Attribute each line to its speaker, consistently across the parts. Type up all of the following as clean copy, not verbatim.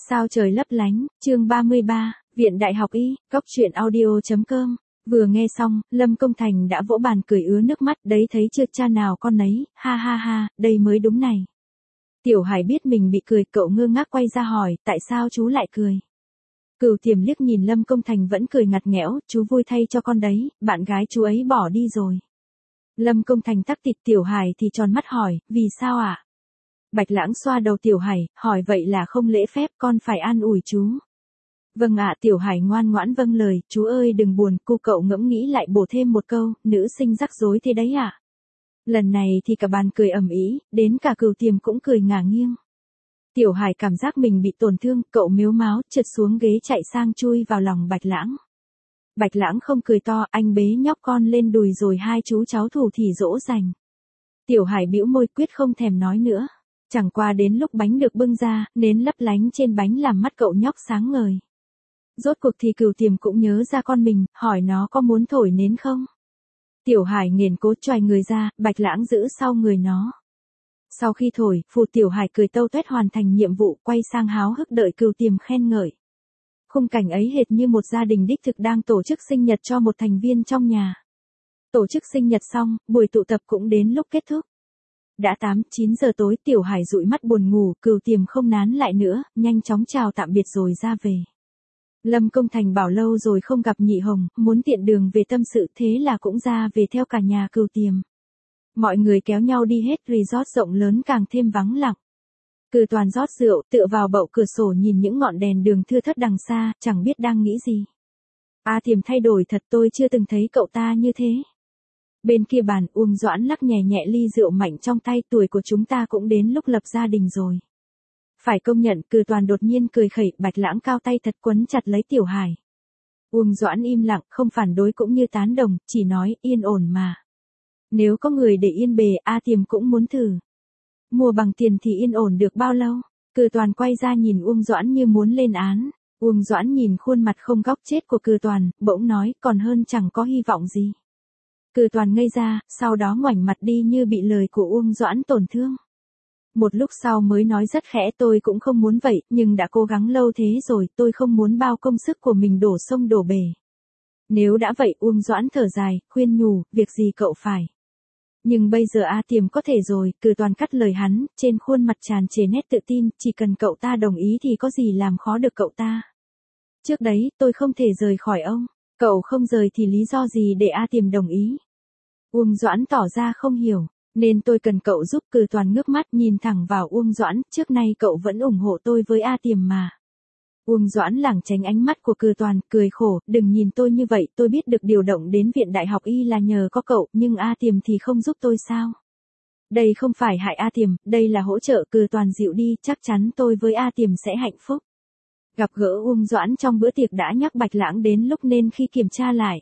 Speaker 1: Sao trời lấp lánh, chương 33, Viện Đại học Y, Cốc truyện audio.com. Vừa nghe xong, Lâm Công Thành đã vỗ bàn cười ứa nước mắt, đấy thấy chưa, cha nào con nấy, ha ha ha, đây mới đúng này. Tiểu Hải biết mình bị cười, cậu ngơ ngác quay ra hỏi, tại sao chú lại cười? Cửu Tiềm liếc nhìn Lâm Công Thành vẫn cười ngặt nghẽo, chú vui thay cho con đấy, bạn gái chú ấy bỏ đi rồi. Lâm Công Thành tắc tịt, Tiểu Hải thì tròn mắt hỏi, vì sao ạ? Bạch Lãng xoa đầu Tiểu Hải, hỏi vậy là không lễ phép, con phải an ủi chú. Vâng ạ, Tiểu Hải ngoan ngoãn vâng lời, chú ơi đừng buồn, cô cậu ngẫm nghĩ lại bổ thêm một câu, nữ sinh rắc rối thế đấy ạ. Lần này thì cả bàn cười ầm ĩ, đến cả Cửu Tiềm cũng cười ngả nghiêng. Tiểu Hải cảm giác mình bị tổn thương, cậu mếu máo, trượt xuống ghế chạy sang chui vào lòng Bạch Lãng. Bạch Lãng không cười to, anh bế nhóc con lên đùi rồi hai chú cháu thủ thỉ dỗ dành. Tiểu Hải bĩu môi quyết không thèm nói nữa. Chẳng qua đến lúc bánh được bưng ra, nến lấp lánh trên bánh làm mắt cậu nhóc sáng ngời. Rốt cuộc thì Cửu Tiềm cũng nhớ ra con mình, hỏi nó có muốn thổi nến không? Tiểu Hải nghiền cố choài người ra, Bạch Lãng giữ sau người nó. Sau khi thổi, phù Tiểu Hải cười tâu tuét hoàn thành nhiệm vụ, quay sang háo hức đợi Cửu Tiềm khen ngợi. Khung cảnh ấy hệt như một gia đình đích thực đang tổ chức sinh nhật cho một thành viên trong nhà. Tổ chức sinh nhật xong, buổi tụ tập cũng đến lúc kết thúc. Đã 8-9 giờ tối, Tiểu Hải dụi mắt buồn ngủ, Cửu Tiềm không nán lại nữa, nhanh chóng chào tạm biệt rồi ra về. Lâm Công Thành bảo lâu rồi không gặp Nhị Hồng, muốn tiện đường về tâm sự, thế là cũng ra về theo cả nhà Cửu Tiềm. Mọi người kéo nhau đi hết, resort rộng lớn càng thêm vắng lặng. Cửu Toàn rót rượu, tựa vào bậu cửa sổ nhìn những ngọn đèn đường thưa thớt đằng xa, chẳng biết đang nghĩ gì. A Tiềm thay đổi thật, tôi chưa từng thấy cậu ta như thế. Bên kia bàn, Uông Doãn lắc nhẹ nhẹ ly rượu mạnh trong tay, tuổi của chúng ta cũng đến lúc lập gia đình rồi. Phải công nhận, Cửu Toàn đột nhiên cười khẩy, Bạch Lãng cao tay thật quấn chặt lấy Tiểu Hải. Uông Doãn im lặng, không phản đối cũng như tán đồng, chỉ nói, yên ổn mà. Nếu có người để yên bề, A Tiềm cũng muốn thử. Mua bằng tiền thì yên ổn được bao lâu? Cửu Toàn quay ra nhìn Uông Doãn như muốn lên án. Uông Doãn nhìn khuôn mặt không góc chết của Cửu Toàn, bỗng nói, còn hơn chẳng có hy vọng gì. Cửu Toàn ngây ra, sau đó ngoảnh mặt đi như bị lời của Uông Doãn tổn thương. Một lúc sau mới nói rất khẽ, tôi cũng không muốn vậy, nhưng đã cố gắng lâu thế rồi, tôi không muốn bao công sức của mình đổ sông đổ bể. Nếu đã vậy, Uông Doãn thở dài, khuyên nhủ, việc gì cậu phải. Nhưng bây giờ A Tiềm có thể rồi, Cửu Toàn cắt lời hắn, trên khuôn mặt tràn trề nét tự tin, chỉ cần cậu ta đồng ý thì có gì làm khó được cậu ta. Trước đấy, tôi không thể rời khỏi ông, cậu không rời thì lý do gì để A Tiềm đồng ý. Uông Doãn tỏ ra không hiểu, nên tôi cần cậu giúp. Cửu Toàn ngước mắt nhìn thẳng vào Uông Doãn, trước nay cậu vẫn ủng hộ tôi với A Tiềm mà. Uông Doãn lảng tránh ánh mắt của Cửu Toàn, cười khổ, đừng nhìn tôi như vậy, tôi biết được điều động đến Viện Đại học Y là nhờ có cậu, nhưng A Tiềm thì không giúp tôi sao? Đây không phải hại A Tiềm, đây là hỗ trợ. Cửu Toàn dịu đi, chắc chắn tôi với A Tiềm sẽ hạnh phúc. Gặp gỡ Uông Doãn trong bữa tiệc đã nhắc Bạch Lãng đến lúc nên khi kiểm tra lại.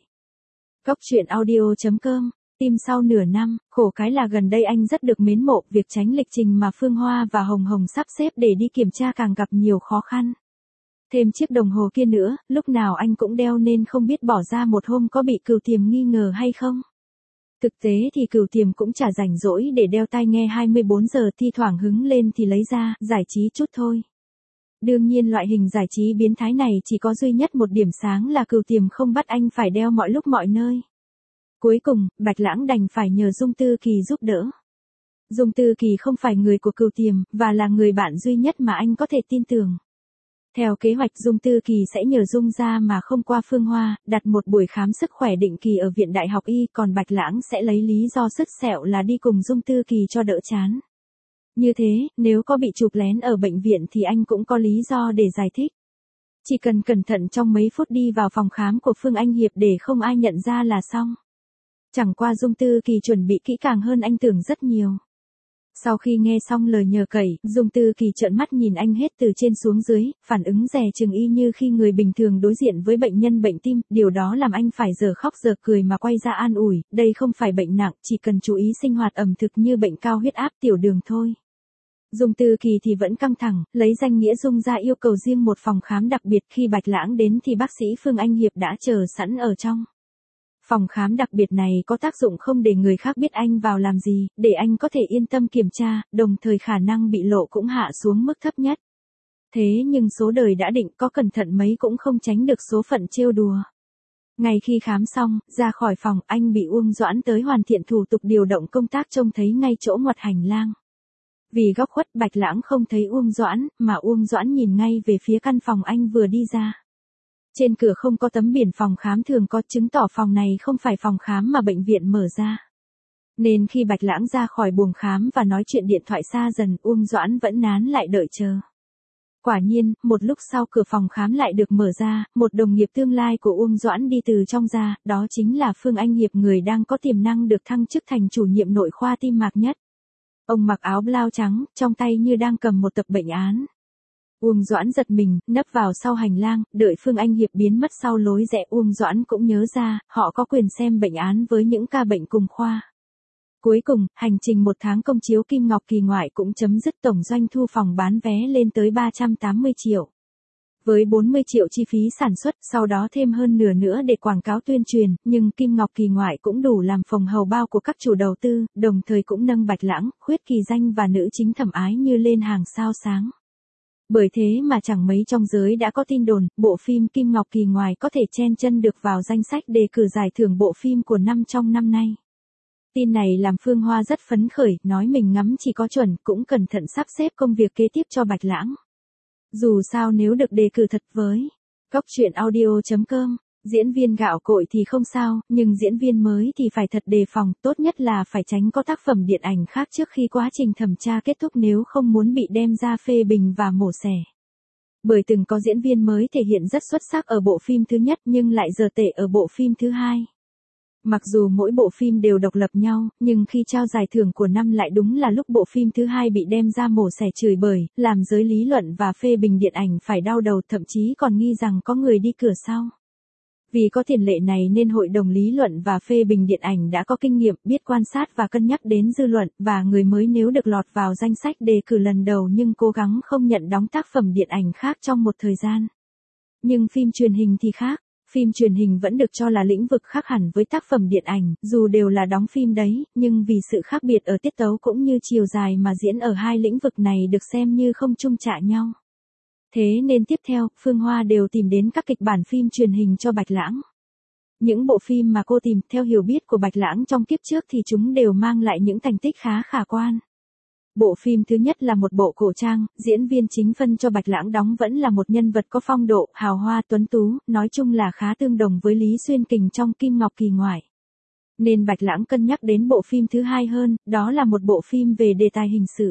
Speaker 1: Cốc truyện audio.com. Tim sau nửa năm, khổ cái là gần đây anh rất được mến mộ, việc tránh lịch trình mà Phương Hoa và Hồng Hồng sắp xếp để đi kiểm tra càng gặp nhiều khó khăn. Thêm chiếc đồng hồ kia nữa, lúc nào anh cũng đeo nên không biết bỏ ra một hôm có bị Cửu Tiềm nghi ngờ hay không. Thực tế thì Cửu Tiềm cũng chả rảnh rỗi để đeo tai nghe 24 giờ, thi thoảng hứng lên thì lấy ra, giải trí chút thôi. Đương nhiên loại hình giải trí biến thái này chỉ có duy nhất một điểm sáng là Cửu Tiềm không bắt anh phải đeo mọi lúc mọi nơi. Cuối cùng, Bạch Lãng đành phải nhờ Dung Tư Kỳ giúp đỡ. Dung Tư Kỳ không phải người của Cửu Tiềm, và là người bạn duy nhất mà anh có thể tin tưởng. Theo kế hoạch, Dung Tư Kỳ sẽ nhờ Dung ra mà không qua Phương Hoa, đặt một buổi khám sức khỏe định kỳ ở Viện Đại học Y, còn Bạch Lãng sẽ lấy lý do sứt sẹo là đi cùng Dung Tư Kỳ cho đỡ chán. Như thế, nếu có bị chụp lén ở bệnh viện thì anh cũng có lý do để giải thích. Chỉ cần cẩn thận trong mấy phút đi vào phòng khám của Phương Anh Hiệp để không ai nhận ra là xong. Chẳng qua Dung Tư Kỳ chuẩn bị kỹ càng hơn anh tưởng rất nhiều. Sau khi nghe xong lời nhờ cậy, Dung Tư Kỳ trợn mắt nhìn anh hết từ trên xuống dưới, phản ứng dè chừng y như khi người bình thường đối diện với bệnh nhân bệnh tim, điều đó làm anh phải giờ khóc giờ cười mà quay ra an ủi, đây không phải bệnh nặng, chỉ cần chú ý sinh hoạt ẩm thực như bệnh cao huyết áp tiểu đường thôi. Dung Tư Kỳ thì vẫn căng thẳng, lấy danh nghĩa Dung ra yêu cầu riêng một phòng khám đặc biệt, khi Bạch Lãng đến thì bác sĩ Phương Anh Hiệp đã chờ sẵn ở trong. Phòng khám đặc biệt này có tác dụng không để người khác biết anh vào làm gì, để anh có thể yên tâm kiểm tra, đồng thời khả năng bị lộ cũng hạ xuống mức thấp nhất. Thế nhưng số đời đã định, có cẩn thận mấy cũng không tránh được số phận trêu đùa. Ngay khi khám xong, ra khỏi phòng, anh bị Uông Doãn tới hoàn thiện thủ tục điều động công tác trông thấy ngay chỗ ngoặt hành lang. Vì góc khuất, Bạch Lãng không thấy Uông Doãn, mà Uông Doãn nhìn ngay về phía căn phòng anh vừa đi ra. Trên cửa không có tấm biển phòng khám thường có, chứng tỏ phòng này không phải phòng khám mà bệnh viện mở ra. Nên khi Bạch Lãng ra khỏi buồng khám và nói chuyện điện thoại xa dần, Uông Doãn vẫn nán lại đợi chờ. Quả nhiên, một lúc sau cửa phòng khám lại được mở ra, một đồng nghiệp tương lai của Uông Doãn đi từ trong ra, đó chính là Phương Anh Hiệp, người đang có tiềm năng được thăng chức thành chủ nhiệm nội khoa tim mạch nhất. Ông mặc áo blau trắng, trong tay như đang cầm một tập bệnh án. Uông Doãn giật mình, nấp vào sau hành lang, đợi Phương Anh Hiệp biến mất sau lối rẽ. Uông Doãn cũng nhớ ra, họ có quyền xem bệnh án với những ca bệnh cùng khoa. Cuối cùng, hành trình 1 tháng công chiếu Kim Ngọc Kỳ Ngoại cũng chấm dứt, tổng doanh thu phòng bán vé lên tới 380 triệu. Với 40 triệu chi phí sản xuất, sau đó thêm hơn nửa nữa để quảng cáo tuyên truyền, nhưng Kim Ngọc Kỳ Ngoại cũng đủ làm phồng hầu bao của các chủ đầu tư, đồng thời cũng nâng Bạch Lãng, Khuyết Kỳ Danh và nữ chính Thẩm Ái Như lên hàng sao sáng. Bởi thế mà chẳng mấy trong giới đã có tin đồn, bộ phim Kim Ngọc Kỳ Ngoại có thể chen chân được vào danh sách đề cử giải thưởng bộ phim của năm trong năm nay. Tin này làm Phương Hoa rất phấn khởi, nói mình ngắm chỉ có chuẩn, cũng cẩn thận sắp xếp công việc kế tiếp cho Bạch Lãng. Dù sao nếu được đề cử thật với Góc Truyện Audio.com, diễn viên gạo cội thì không sao, nhưng diễn viên mới thì phải thật đề phòng, tốt nhất là phải tránh có tác phẩm điện ảnh khác trước khi quá trình thẩm tra kết thúc nếu không muốn bị đem ra phê bình và mổ xẻ. Bởi từng có diễn viên mới thể hiện rất xuất sắc ở bộ phim thứ nhất nhưng lại dở tệ ở bộ phim thứ hai. Mặc dù mỗi bộ phim đều độc lập nhau, nhưng khi trao giải thưởng của năm lại đúng là lúc bộ phim thứ hai bị đem ra mổ xẻ chửi bới, làm giới lý luận và phê bình điện ảnh phải đau đầu, thậm chí còn nghi rằng có người đi cửa sau. Vì có tiền lệ này nên Hội đồng lý luận và phê bình điện ảnh đã có kinh nghiệm, biết quan sát và cân nhắc đến dư luận, và người mới nếu được lọt vào danh sách đề cử lần đầu nhưng cố gắng không nhận đóng tác phẩm điện ảnh khác trong một thời gian. Nhưng phim truyền hình thì khác. Phim truyền hình vẫn được cho là lĩnh vực khác hẳn với tác phẩm điện ảnh, dù đều là đóng phim đấy, nhưng vì sự khác biệt ở tiết tấu cũng như chiều dài mà diễn ở hai lĩnh vực này được xem như không chung chạ nhau. Thế nên tiếp theo, Phương Hoa đều tìm đến các kịch bản phim truyền hình cho Bạch Lãng. Những bộ phim mà cô tìm, theo hiểu biết của Bạch Lãng trong kiếp trước thì chúng đều mang lại những thành tích khá khả quan. Bộ phim thứ nhất là một bộ cổ trang, diễn viên chính phân cho Bạch Lãng đóng vẫn là một nhân vật có phong độ, hào hoa tuấn tú, nói chung là khá tương đồng với Lý Xuyên Kình trong Kim Ngọc Kỳ Ngoại. Nên Bạch Lãng cân nhắc đến bộ phim thứ hai hơn, đó là một bộ phim về đề tài hình sự.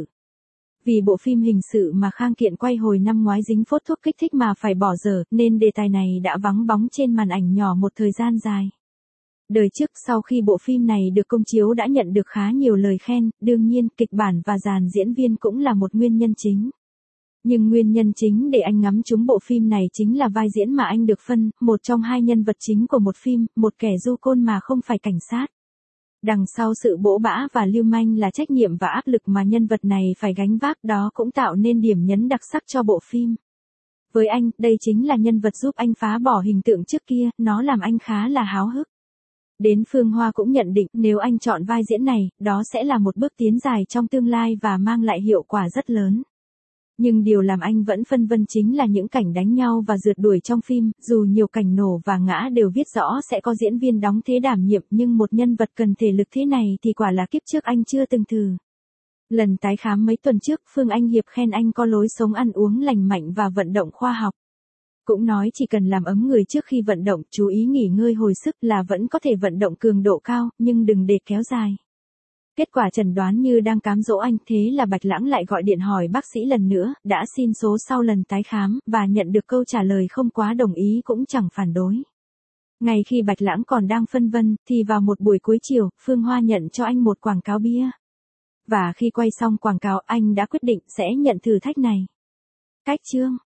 Speaker 1: Vì bộ phim hình sự mà Khang Kiện quay hồi năm ngoái dính phốt thuốc kích thích mà phải bỏ dở, nên đề tài này đã vắng bóng trên màn ảnh nhỏ một thời gian dài. Đời trước sau khi bộ phim này được công chiếu đã nhận được khá nhiều lời khen, đương nhiên kịch bản và dàn diễn viên cũng là một nguyên nhân chính. Nhưng nguyên nhân chính để anh ngắm trúng bộ phim này chính là vai diễn mà anh được phân, một trong hai nhân vật chính của một phim, một kẻ du côn mà không phải cảnh sát. Đằng sau sự bỗ bã và lưu manh là trách nhiệm và áp lực mà nhân vật này phải gánh vác, đó cũng tạo nên điểm nhấn đặc sắc cho bộ phim. Với anh, đây chính là nhân vật giúp anh phá bỏ hình tượng trước kia, nó làm anh khá là háo hức. Đến Phương Hoa cũng nhận định nếu anh chọn vai diễn này, đó sẽ là một bước tiến dài trong tương lai và mang lại hiệu quả rất lớn. Nhưng điều làm anh vẫn phân vân chính là những cảnh đánh nhau và rượt đuổi trong phim, dù nhiều cảnh nổ và ngã đều viết rõ sẽ có diễn viên đóng thế đảm nhiệm, nhưng một nhân vật cần thể lực thế này thì quả là kiếp trước anh chưa từng thử. Lần tái khám mấy tuần trước, Phương Anh Hiệp khen anh có lối sống ăn uống lành mạnh và vận động khoa học. Cũng nói chỉ cần làm ấm người trước khi vận động, chú ý nghỉ ngơi hồi sức là vẫn có thể vận động cường độ cao, nhưng đừng để kéo dài. Kết quả chẩn đoán như đang cám dỗ anh, thế là Bạch Lãng lại gọi điện hỏi bác sĩ lần nữa, đã xin số sau lần tái khám, và nhận được câu trả lời không quá đồng ý cũng chẳng phản đối. Ngay khi Bạch Lãng còn đang phân vân, thì vào một buổi cuối chiều, Phương Hoa nhận cho anh một quảng cáo bia. Và khi quay xong quảng cáo, anh đã quyết định sẽ nhận thử thách này. Cách chương